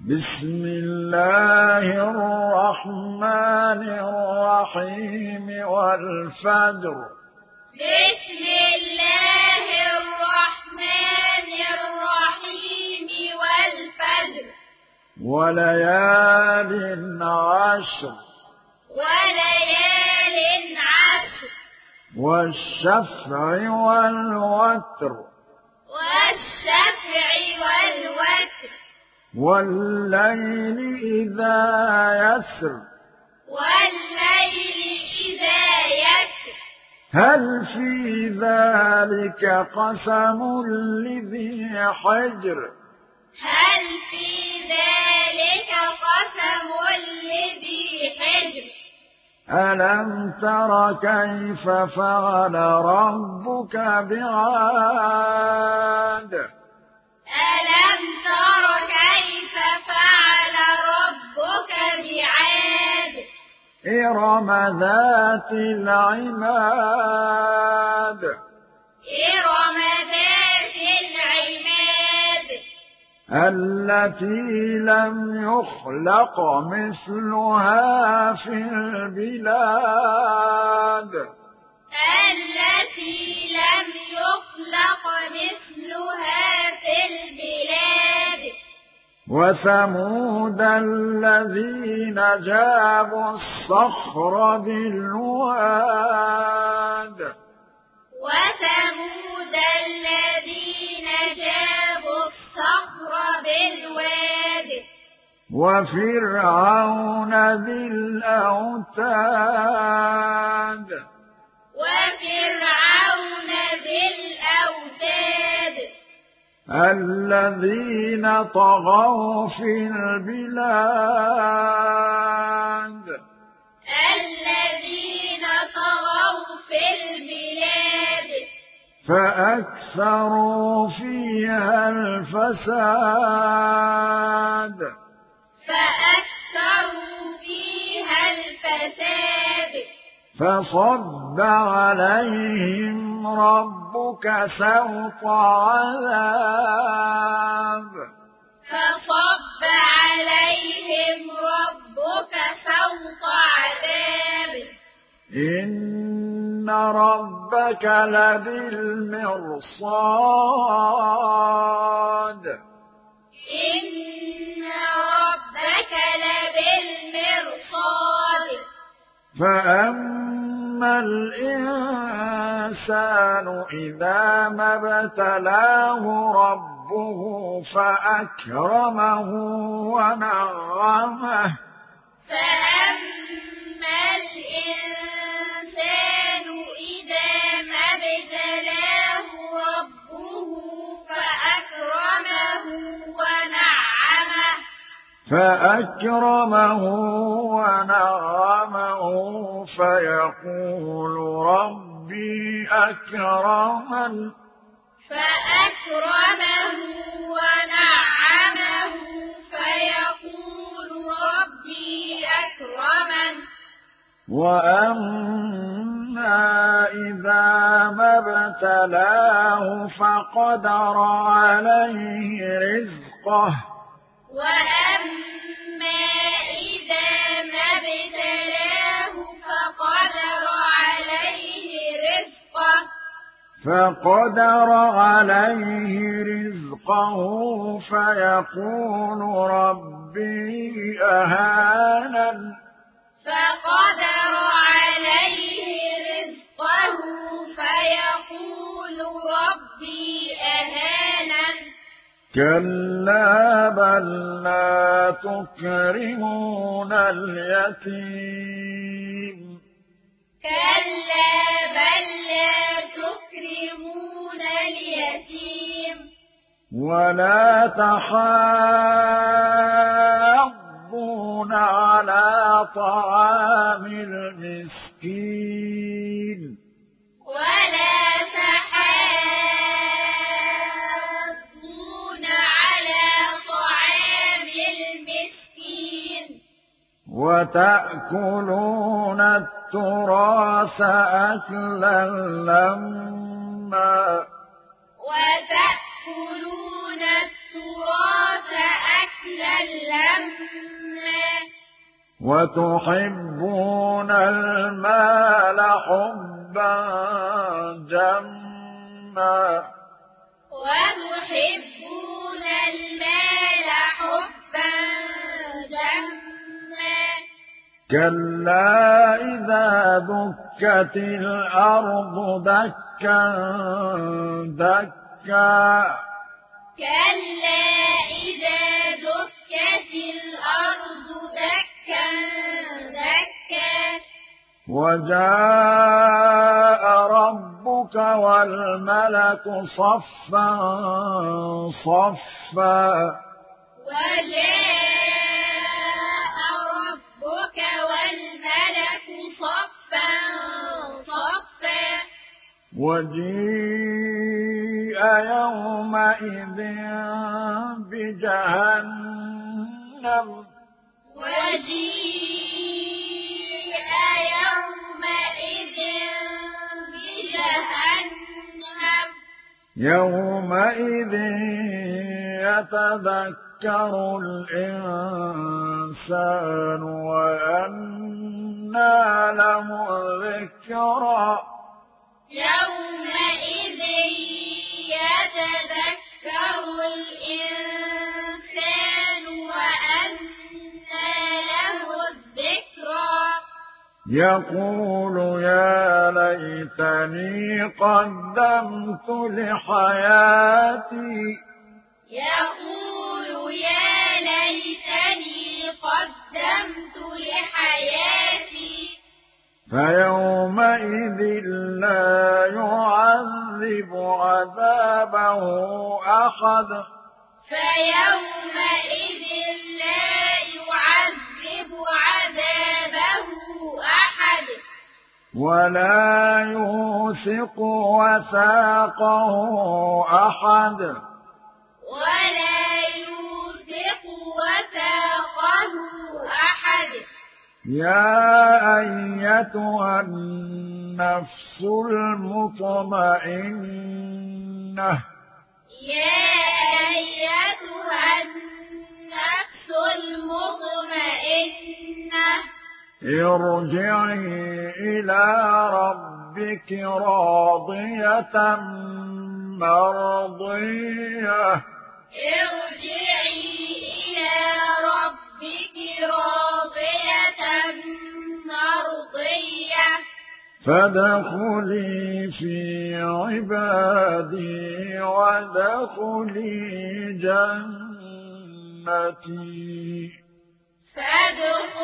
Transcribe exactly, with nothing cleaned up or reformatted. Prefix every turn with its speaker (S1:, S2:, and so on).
S1: بسم الله الرحمن الرحيم والفجر
S2: بسم الله الرحمن الرحيم والفجر
S1: وليال عشر
S2: وليال عشر
S1: والشفع والوتر
S2: والشفع والوتر
S1: والليل إذا يسر
S2: والليل إذا يسر
S1: هل في ذلك قسم لذي حجر
S2: هل في ذلك قسم لذي حجر
S1: ألم تر كيف فعل ربك بعاد
S2: ألم تر كيف فعل ربك بعاد
S1: إرم ذات العماد
S2: إرم ذات العماد
S1: التي لم يخلق مثلها في البلاد
S2: التي لم يخلق مثلها في البلاد
S1: وثمود الذين جابوا الصخر بالواد
S2: وثمود الذين جابوا الصخر بالواد
S1: وفرعون ذي الأوتاد
S2: وفرعون ذي الأوتاد
S1: الذين طغوا في البلاد
S2: الذين طغوا في البلاد
S1: فأكثروا فيها الفساد
S2: فأكثروا فيها الفساد
S1: فصب عليهم ربك سوط عذاب
S2: فصب عليهم ربك سوط عذاب
S1: إن ربك لبالمرصاد
S2: إن ربك لبالمرصاد
S1: فأما الإنسان إذا ما ابتلاه ربه فأكرمه ونعمه
S2: فأما الإنسان إذا ما ابتلاه ربه فأكرمه ونعمه
S1: فأكرمه ونعمه فيقول ربي أكرمن
S2: فأكرمه ونعمه فيقول ربي أكرمن
S1: وأما إذا ما ابتلاه فقدر عليه رزقه
S2: وأما إذا ما ابتلاه فقدر عليه رزقه
S1: فقدر عليه رزقه فيقول ربي أهانن
S2: فقدر عليه رزقه فيقول ربي أهانن
S1: كلا بل لا تكرمون اليتيم
S2: كلا بل لا تكرمون اليتيم
S1: ولا تحاضون على طعام المسكين
S2: ولا تحاضون على طعام المسكين
S1: وتأكلون التراث أكلا لما
S2: وتأكلون التراث أكلا لما
S1: وتحبون المال حبا جما
S2: وتحبون المال حبا جما
S1: كلا إذا دكت الأرض دكا دكا
S2: كلا إذا دكت الأرض دكا دكا
S1: وجاء ربك والملك صفا صفا
S2: وجاء ربك والملك صفا صفا
S1: وجيء يومئذ بجهنم
S2: وجيء يومئذ بجهنم
S1: يومئذ يتذكر الإنسان وأنى له الذكرى
S2: يومئذ يتذكر الإنسان وأنى له الذكرى
S1: يقول يا ليتني قدمت لحياتي
S2: يقول يا ليتني قدمت لحياتي
S1: فيومئذ لا يعذب عذابه أحد
S2: فيومئذ لا يعذب عذابه أحد
S1: ولا يوثق وثاقه أحد
S2: ولا يوثق وثاقه أحد
S1: يا أيتها النفس المطمئنة
S2: يا أيتها النفس المطمئنة
S1: ارجعي إلى ربك راضية مرضية
S2: ارجعي إلى ربك راضية مرضية
S1: فادخلي في عبادي وادخلي جنتي
S2: فادخلي